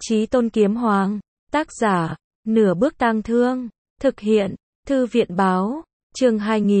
Chí Tôn Kiếm Hoàng, tác giả, Nửa Bước Tang Thương, thực hiện, Thư viện báo, chương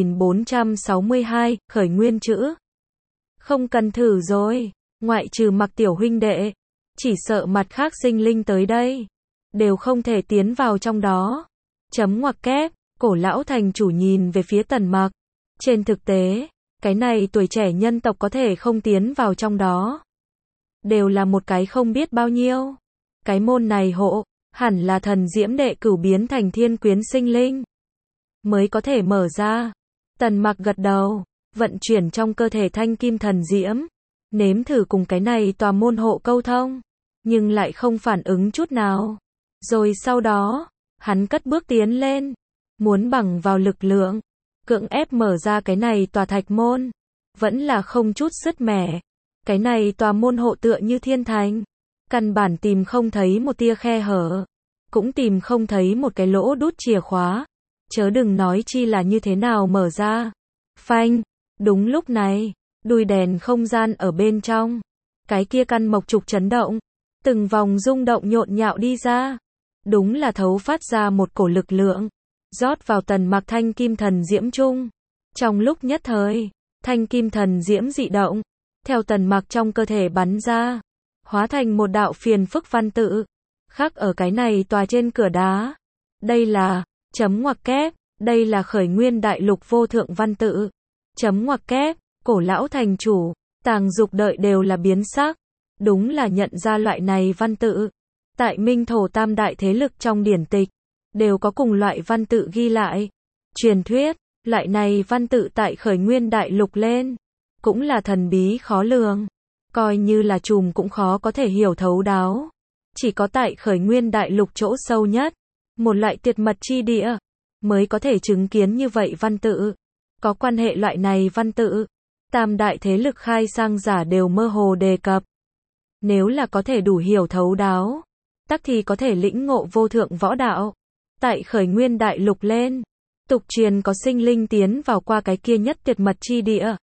2462, khởi nguyên chữ. Không cần thử rồi, ngoại trừ Mặc tiểu huynh đệ, chỉ sợ mặt khác sinh linh tới đây, đều không thể tiến vào trong đó. Chấm ngoặc kép, Cổ lão thành chủ nhìn về phía Tần Mặc. Trên thực tế, cái này tuổi trẻ nhân tộc có thể không tiến vào trong đó. Đều là một cái không biết bao nhiêu. Cái môn này hộ, hẳn là thần diễm đệ cửu biến thành thiên quyến sinh linh. Mới có thể mở ra. Tần Mặc gật đầu, vận chuyển trong cơ thể thanh kim thần diễm. Nếm thử cùng cái này tòa môn hộ câu thông. Nhưng lại không phản ứng chút nào. Rồi sau đó, hắn cất bước tiến lên. Muốn bằng vào lực lượng. Cưỡng ép mở ra cái này tòa thạch môn. Vẫn là không chút sứt mẻ. Cái này tòa môn hộ tựa như thiên thành. Căn bản tìm không thấy một tia khe hở. Cũng tìm không thấy một cái lỗ đút chìa khóa. Chớ đừng nói chi là như thế nào mở ra. Phanh. Đúng lúc này, đùi đèn không gian ở bên trong. Cái kia căn mộc trục chấn động. Từng vòng rung động nhộn nhạo đi ra. Đúng là thấu phát ra một cổ lực lượng. Rót vào Tần Mặc thanh kim thần diễm chung. Trong lúc nhất thời, thanh kim thần diễm dị động. Theo Tần Mặc trong cơ thể bắn ra. Hóa thành một đạo phiền phức văn tự. Khắc ở cái này tòa trên cửa đá. Đây là, chấm ngoặc kép, đây là khởi nguyên đại lục vô thượng văn tự. Chấm ngoặc kép, Cổ lão thành chủ, Tàng Dục đợi đều là biến sắc. Đúng là nhận ra loại này văn tự. Tại Minh Thổ tam đại thế lực trong điển tịch, đều có cùng loại văn tự ghi lại. Truyền thuyết, loại này văn tự tại khởi nguyên đại lục lên, cũng là thần bí khó lường. Coi như là trùm cũng khó có thể hiểu thấu đáo. Chỉ có tại khởi nguyên đại lục chỗ sâu nhất, một loại tuyệt mật chi địa, mới có thể chứng kiến như vậy văn tự. Có quan hệ loại này văn tự, tam đại thế lực khai sang giả đều mơ hồ đề cập. Nếu là có thể đủ hiểu thấu đáo, tắc thì có thể lĩnh ngộ vô thượng võ đạo. Tại khởi nguyên đại lục lên, tục truyền có sinh linh tiến vào qua cái kia nhất tuyệt mật chi địa.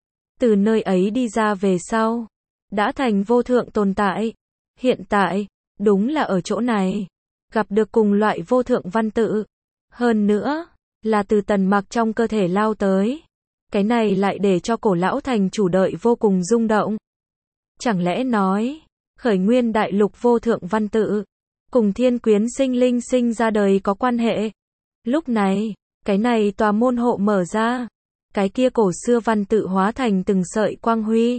Từ nơi ấy đi ra về sau, đã thành vô thượng tồn tại. Hiện tại, đúng là ở chỗ này, gặp được cùng loại vô thượng văn tự. Hơn nữa, là từ Tần Mặc trong cơ thể lao tới. Cái này lại để cho Cổ lão thành chủ đợi vô cùng rung động. Chẳng lẽ nói, khởi nguyên đại lục vô thượng văn tự, cùng thiên quyến sinh linh sinh ra đời có quan hệ. Lúc này, cái này tòa môn hộ mở ra. Cái kia cổ xưa văn tự hóa thành từng sợi quang huy.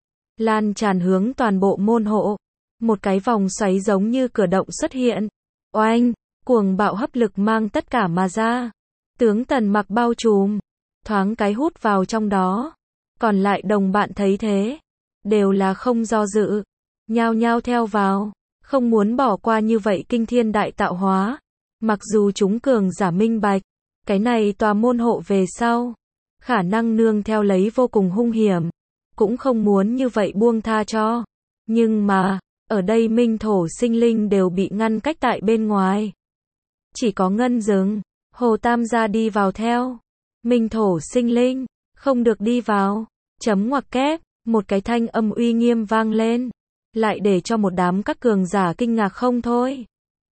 Lan tràn hướng toàn bộ môn hộ. Một cái vòng xoáy giống như cửa động xuất hiện. Oanh, cuồng bạo hấp lực mang tất cả mà ra. Tướng Tần Mặc bao trùm. Thoáng cái hút vào trong đó. Còn lại đồng bạn thấy thế. Đều là không do dự. Nhao nhao theo vào. Không muốn bỏ qua như vậy kinh thiên đại tạo hóa. Mặc dù chúng cường giả minh bạch. Cái này tòa môn hộ về sau. Khả năng nương theo lấy vô cùng hung hiểm. Cũng không muốn như vậy buông tha cho. Nhưng mà, ở đây Minh Thổ sinh linh đều bị ngăn cách tại bên ngoài. Chỉ có Ngân Dừng, Hồ Tam gia đi vào theo. Minh Thổ sinh linh, không được đi vào. Chấm ngoặc kép, một cái thanh âm uy nghiêm vang lên. Lại để cho một đám các cường giả kinh ngạc không thôi.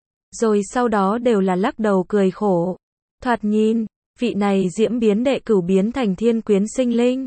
Rồi sau đó đều là lắc đầu cười khổ. Thoạt nhìn, vị này diễm biến đệ cửu biến thành thiên quyến sinh linh.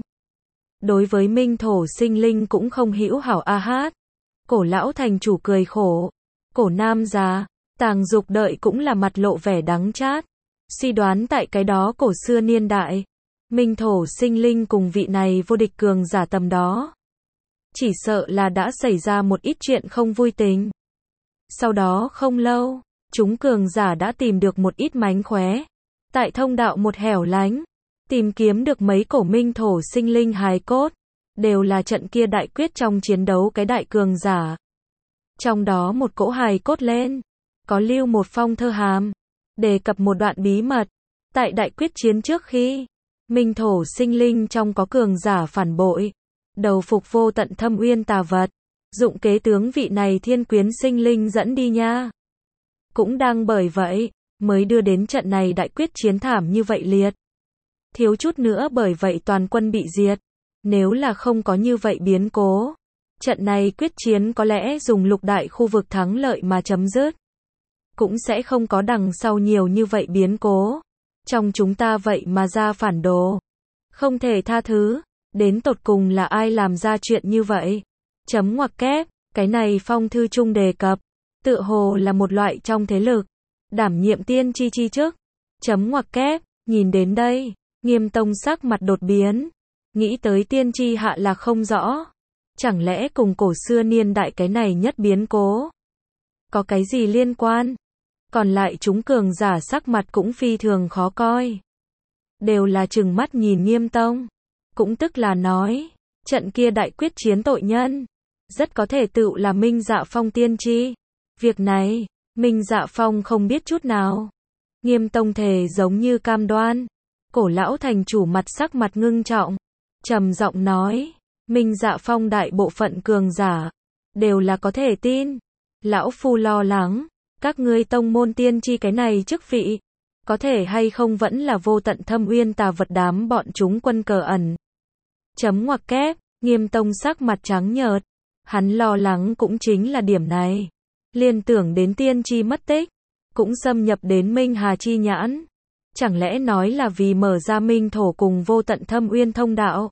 Đối với Minh Thổ sinh linh cũng không hữu hảo a hát. Cổ lão thành chủ cười khổ. Cổ nam già, Tàng Dục đợi cũng là mặt lộ vẻ đắng chát. Suy đoán tại cái đó cổ xưa niên đại. Minh Thổ sinh linh cùng vị này vô địch cường giả tầm đó. Chỉ sợ là đã xảy ra một ít chuyện không vui tình. Sau đó không lâu, chúng cường giả đã tìm được một ít mánh khóe. Tại thông đạo một hẻo lánh, tìm kiếm được mấy cổ Minh Thổ sinh linh hài cốt. Đều là trận kia đại quyết trong chiến đấu cái đại cường giả. Trong đó một cỗ hài cốt lên, có lưu một phong thơ hàm, đề cập một đoạn bí mật. Tại đại quyết chiến trước khi, Minh Thổ sinh linh trong có cường giả phản bội, đầu phục vô tận thâm uyên tà vật, dụng kế tướng vị này thiên quyến sinh linh dẫn đi nha. Cũng đang bởi vậy, mới đưa đến trận này đại quyết chiến thảm như vậy liệt. Thiếu chút nữa bởi vậy toàn quân bị diệt. Nếu là không có như vậy biến cố, Trận này quyết chiến có lẽ dùng lục đại khu vực thắng lợi mà chấm dứt. Cũng sẽ không có đằng sau nhiều như vậy biến cố. Trong chúng ta vậy mà ra phản đồ. Không thể tha thứ. Đến tột cùng là ai làm ra chuyện như vậy? Chấm ngoặc kép, cái này phong thư chung đề cập. Tựa hồ là một loại trong thế lực. Đảm nhiệm tiên tri chi chức. Chấm ngoặc kép, nhìn đến đây. Nghiêm Tông sắc mặt đột biến. Nghĩ tới tiên tri hạ là không rõ. Chẳng lẽ cùng cổ xưa niên đại cái này nhất biến cố? Có cái gì liên quan? Còn lại chúng cường giả sắc mặt cũng phi thường khó coi. Đều là trừng mắt nhìn Nghiêm Tông. Cũng tức là nói, trận kia đại quyết chiến tội nhân. Rất có thể tự là Minh Dạ Phong tiên tri. Việc này, Minh Dạ Phong không biết chút nào. Nghiêm Tông thề giống như cam đoan. Cổ lão thành chủ mặt sắc mặt ngưng trọng. Trầm giọng nói, Minh Dạ Phong đại bộ phận cường giả. Đều là có thể tin. Lão phu lo lắng. Các ngươi tông môn tiên tri cái này chức vị. Có thể hay không vẫn là vô tận thâm uyên tà vật đám bọn chúng quân cờ ẩn. Chấm ngoặc kép, Nghiêm Tông sắc mặt trắng nhợt. Hắn lo lắng cũng chính là điểm này. Liên tưởng đến tiên tri mất tích. Cũng xâm nhập đến Minh Hà chi nhãn. Chẳng lẽ nói là vì mở ra minh thổ cùng vô tận thâm uyên thông đạo?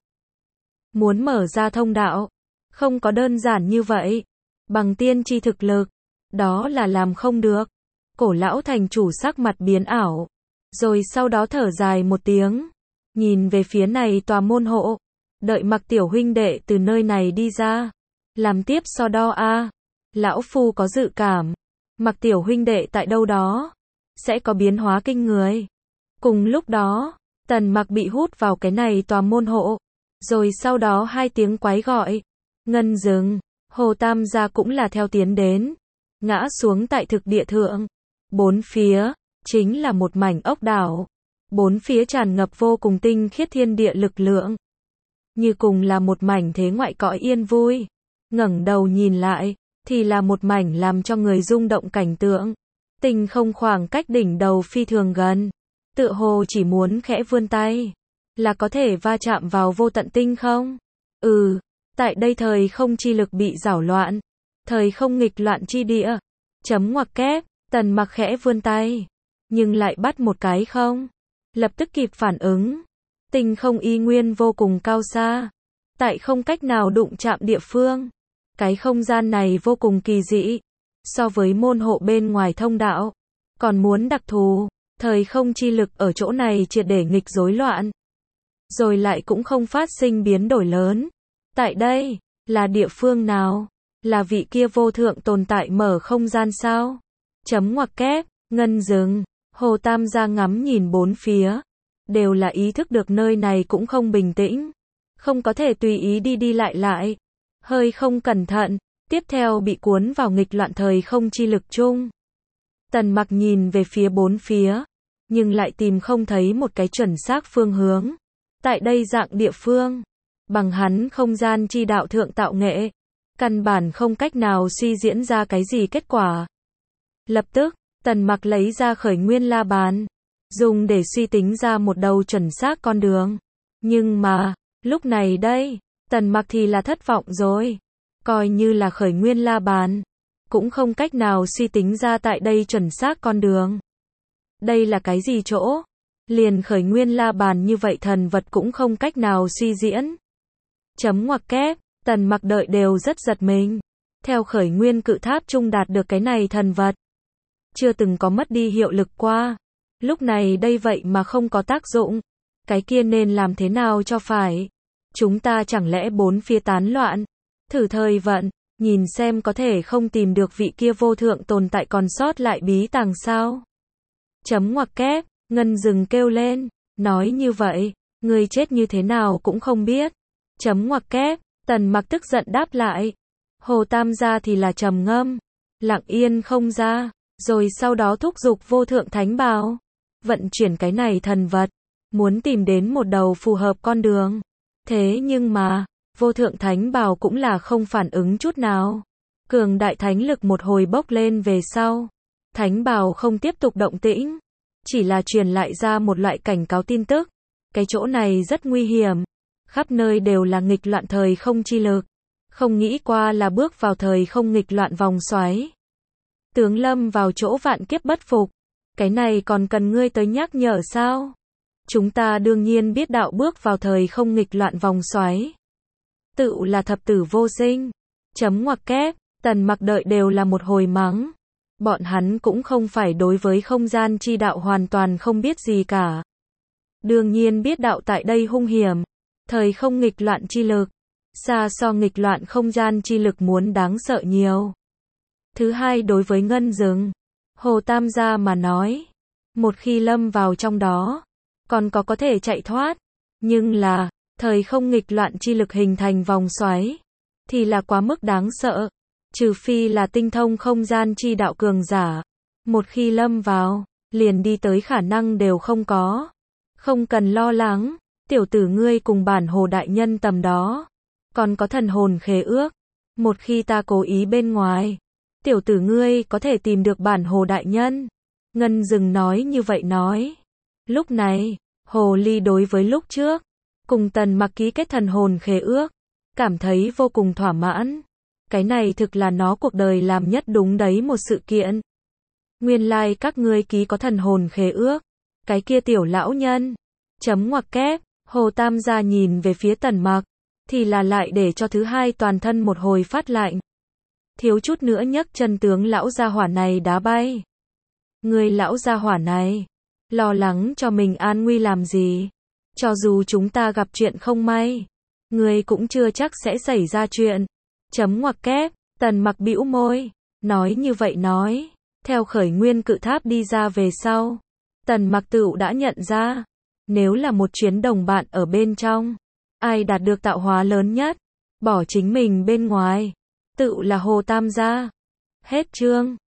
Muốn mở ra thông đạo. Không có đơn giản như vậy. Bằng tiên tri thực lực. Đó là làm không được. Cổ lão thành chủ sắc mặt biến ảo. Rồi sau đó thở dài một tiếng. Nhìn về phía này tòa môn hộ. Đợi Mặc tiểu huynh đệ từ nơi này đi ra. Làm tiếp so đo a. Lão phu có dự cảm. Mặc tiểu huynh đệ tại đâu đó. Sẽ có biến hóa kinh người. Cùng lúc đó. Tần Mặc bị hút vào cái này tòa môn hộ. Rồi sau đó hai tiếng quái gọi. Ngân dừng. Hồ Tam gia cũng là theo tiến đến. Ngã xuống tại thực địa thượng. Bốn phía. Chính là một mảnh ốc đảo. Bốn phía tràn ngập vô cùng tinh khiết thiên địa lực lượng. Như cùng là một mảnh thế ngoại cõi yên vui. Ngẩng đầu nhìn lại. Thì là một mảnh làm cho người rung động cảnh tượng. Tinh không khoảng cách đỉnh đầu phi thường gần. Tựa hồ chỉ muốn khẽ vươn tay. Là có thể va chạm vào vô tận tinh không? Tại đây thời không chi lực bị giảo loạn. Thời không nghịch loạn chi địa. Chấm ngoặc kép, Tần Mặc khẽ vươn tay. Nhưng lại bắt một cái không. Lập tức kịp phản ứng. Tinh không y nguyên vô cùng cao xa. Tại không cách nào đụng chạm địa phương. Cái không gian này vô cùng kỳ dị. So với môn hộ bên ngoài thông đạo. Còn muốn đặc thù. Thời không chi lực ở chỗ này triệt để nghịch rối loạn. Rồi lại cũng không phát sinh biến đổi lớn. Tại đây, là địa phương nào? Là vị kia vô thượng tồn tại mở không gian sao? Chấm ngoặc kép, ngân dừng. Hồ Tam gia ngắm nhìn bốn phía. Đều là ý thức được nơi này cũng không bình tĩnh. Không có thể tùy ý đi lại. Hơi không cẩn thận. Tiếp theo bị cuốn vào nghịch loạn thời không chi lực chung. Tần Mặc nhìn về phía bốn phía. Nhưng lại tìm không thấy một cái chuẩn xác phương hướng. Tại đây dạng địa phương. Bằng hắn không gian chi đạo thượng tạo nghệ. Căn bản không cách nào suy diễn ra cái gì kết quả. Lập tức, Tần Mặc lấy ra khởi nguyên la bàn. Dùng để suy tính ra một đầu chuẩn xác con đường. Nhưng mà, lúc này đây, Tần Mặc thì là thất vọng rồi. Coi như là khởi nguyên la bàn. Cũng không cách nào suy tính ra tại đây chuẩn xác con đường. Đây là cái gì chỗ? Liền khởi nguyên la bàn như vậy thần vật cũng không cách nào suy diễn. Chấm ngoặc kép, Tần Mặc đợi đều rất giật mình. Theo khởi nguyên cự tháp trung đạt được cái này thần vật. Chưa từng có mất đi hiệu lực qua. Lúc này đây vậy mà không có tác dụng. Cái kia nên làm thế nào cho phải? Chúng ta chẳng lẽ bốn phía tán loạn? Thử thời vận, nhìn xem có thể không tìm được vị kia vô thượng tồn tại còn sót lại bí tàng sao? Chấm ngoặc kép, Ngân dừng kêu lên. Nói như vậy, người chết như thế nào cũng không biết. Chấm ngoặc kép, Tần Mặc tức giận đáp lại. Hồ Tam gia thì là trầm ngâm. Lặng yên không ra. Rồi sau đó thúc giục vô thượng thánh bào. Vận chuyển cái này thần vật. Muốn tìm đến một đầu phù hợp con đường. Thế nhưng mà, vô thượng thánh bào cũng là không phản ứng chút nào. Cường đại thánh lực một hồi bốc lên về sau. Thánh bào không tiếp tục động tĩnh. Chỉ là truyền lại ra một loại cảnh cáo tin tức. Cái chỗ này rất nguy hiểm. Khắp nơi đều là nghịch loạn thời không chi lực. không nghĩ qua là bước vào thời không nghịch loạn vòng xoáy. Tướng lâm vào chỗ vạn kiếp bất phục. Cái này còn cần ngươi tới nhắc nhở sao? Chúng ta đương nhiên biết đạo bước vào thời không nghịch loạn vòng xoáy. Tự là thập tử vô sinh. Chấm ngoặc kép, Tần Mặc đợi đều là một hồi mắng. Bọn hắn cũng không phải đối với không gian chi đạo hoàn toàn không biết gì cả. Đương nhiên biết đạo tại đây hung hiểm. Thời không nghịch loạn chi lực. Xa so nghịch loạn không gian chi lực muốn đáng sợ nhiều. Thứ hai đối với ngân rừng, Hồ Tam gia mà nói. Một khi lâm vào trong đó, còn có thể chạy thoát. Nhưng là, thời không nghịch loạn chi lực hình thành vòng xoáy. Thì là quá mức đáng sợ. Trừ phi là tinh thông không gian chi đạo cường giả. Một khi lâm vào, liền đi tới khả năng đều không có. Không cần lo lắng, tiểu tử ngươi cùng bản Hồ đại nhân tầm đó. Còn có thần hồn khế ước. Một khi ta cố ý bên ngoài, tiểu tử ngươi có thể tìm được bản Hồ đại nhân. Ngân Dừng nói như vậy nói. Lúc này, Hồ Ly đối với lúc trước, cùng Tần Mặc ký kết thần hồn khế ước, cảm thấy vô cùng thỏa mãn. Cái này thực là nó cuộc đời làm nhất đúng đấy một sự kiện. Nguyên lai các ngươi ký có thần hồn khế ước. Cái kia tiểu lão nhân. Chấm ngoặc kép, Hồ Tam gia nhìn về phía Tần Mặc. Thì là lại để cho thứ hai toàn thân một hồi phát lạnh. Thiếu chút nữa nhấc chân tướng lão gia hỏa này đá bay. Người lão gia hỏa này, lo lắng cho mình an nguy làm gì? Cho dù chúng ta gặp chuyện không may, người cũng chưa chắc sẽ xảy ra chuyện. Chấm ngoặc kép, Tần Mặc bĩu môi, nói như vậy nói, theo khởi nguyên cự tháp đi ra về sau, Tần Mặc tựu đã nhận ra, nếu là một chuyến đồng bạn ở bên trong, ai đạt được tạo hóa lớn nhất, bỏ chính mình bên ngoài, tựu là Hồ Tam gia. Hết chương.